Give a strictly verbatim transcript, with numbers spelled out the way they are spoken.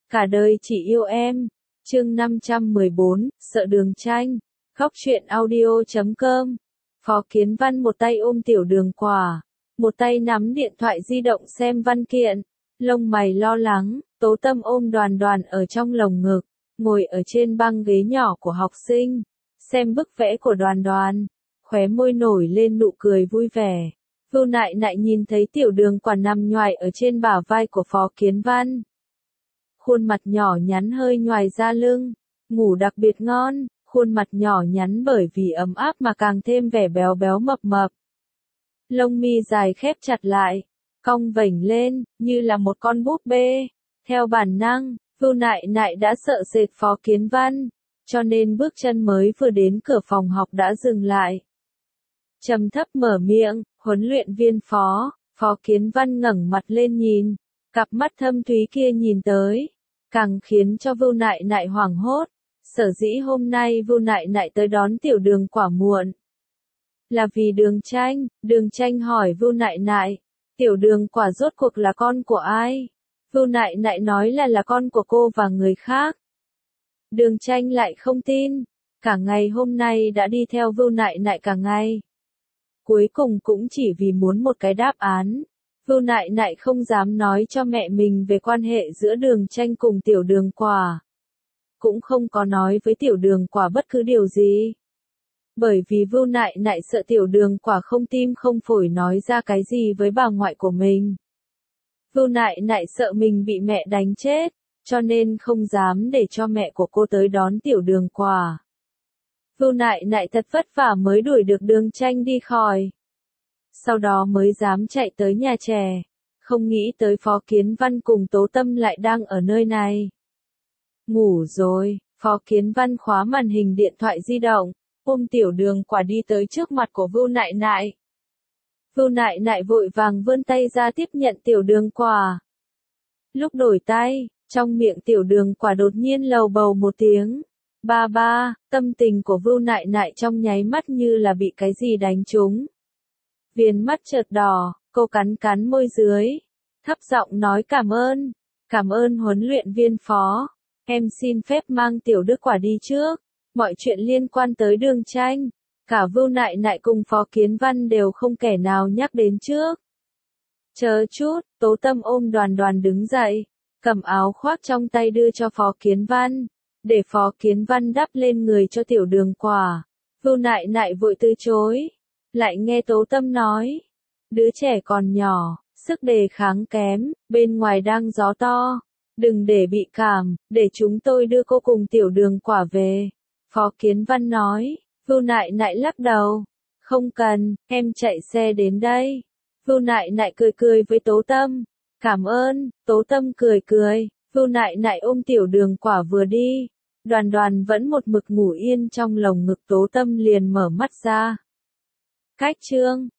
Cả đời chỉ yêu em. Chương năm trăm mười bốn, sợ đường tranh. Góc truyện audio chấm com. Phó Kiến Văn một tay ôm tiểu đường quả, một tay nắm điện thoại di động xem văn kiện, lông mày lo lắng. Tố Tâm ôm Đoàn Đoàn ở trong lồng ngực, ngồi ở trên băng ghế nhỏ của học sinh, xem bức vẽ của Đoàn Đoàn, khóe môi nổi lên nụ cười vui vẻ. Vưu Nại Nại nhìn thấy tiểu đường quả nằm nhoài ở trên bả vai của Phó Kiến Văn. Khuôn mặt nhỏ nhắn hơi nhoài ra lưng, ngủ đặc biệt ngon, khuôn mặt nhỏ nhắn bởi vì ấm áp mà càng thêm vẻ béo béo mập mập. Lông mi dài khép chặt lại, cong vểnh lên, như là một con búp bê. Theo bản năng, Vưu Nại Nại đã sợ sệt Phó Kiến Văn, cho nên bước chân mới vừa đến cửa phòng học đã dừng lại. Trầm thấp mở miệng, huấn luyện viên Phó. Phó Kiến Văn ngẩng mặt lên nhìn, cặp mắt thâm thúy kia nhìn tới, càng khiến cho Vưu Nại Nại hoảng hốt. Sở dĩ hôm nay Vưu Nại Nại tới đón tiểu đường quả muộn, là vì Đường Tranh. Đường Tranh hỏi Vưu Nại Nại, tiểu đường quả rốt cuộc là con của ai? Vưu Nại Nại nói là là con của cô và người khác. Đường Tranh lại không tin, cả ngày hôm nay đã đi theo Vưu Nại Nại cả ngày. Cuối cùng cũng chỉ vì muốn một cái đáp án. Vưu Nại Nại không dám nói cho mẹ mình về quan hệ giữa Đường Tranh cùng tiểu đường quả. Cũng không có nói với tiểu đường quả bất cứ điều gì. Bởi vì Vưu Nại Nại sợ tiểu đường quả không tim không phổi nói ra cái gì với bà ngoại của mình. Vưu Nại Nại sợ mình bị mẹ đánh chết, cho nên không dám để cho mẹ của cô tới đón tiểu đường quả. Vưu Nại Nại thật vất vả mới đuổi được Đường Tranh đi khỏi. Sau đó mới dám chạy tới nhà trẻ, không nghĩ tới Phó Kiến Văn cùng Tố Tâm lại đang ở nơi này. Ngủ rồi, Phó Kiến Văn khóa màn hình điện thoại di động, ôm tiểu đường quả đi tới trước mặt của Vưu Nại Nại. Vưu Nại Nại vội vàng vươn tay ra tiếp nhận tiểu đường quả. Lúc đổi tay, trong miệng tiểu đường quả đột nhiên lầu bầu một tiếng. Ba ba, tâm tình của Vưu Nại Nại trong nháy mắt như là bị cái gì đánh trúng. Viền mắt chợt đỏ, cô cắn cắn môi dưới, thấp giọng nói cảm ơn, cảm ơn huấn luyện viên Phó. Em xin phép mang tiểu đức quả đi trước. Mọi chuyện liên quan tới Đường Tranh, cả Vưu Nại Nại cùng Phó Kiến Văn đều không kẻ nào nhắc đến trước. Chờ chút, Tố Tâm ôm Đoàn Đoàn đứng dậy, cầm áo khoác trong tay đưa cho Phó Kiến Văn, để Phó Kiến Văn đắp lên người cho tiểu đường quả. Vưu Nại Nại vội từ chối, lại nghe Tố Tâm nói, đứa trẻ còn nhỏ, sức đề kháng kém, bên ngoài đang gió to. Đừng để bị cảm, để chúng tôi đưa cô cùng tiểu đường quả về. Phó Kiến Văn nói. Vưu Nại Nại lắc đầu. Không cần, em chạy xe đến đây. Vưu Nại Nại cười cười với Tố Tâm. Cảm ơn. Tố Tâm cười cười. Vưu Nại Nại ôm tiểu đường quả vừa đi. Đoàn Đoàn vẫn một mực ngủ yên trong lồng ngực Tố Tâm liền mở mắt ra. Cách chương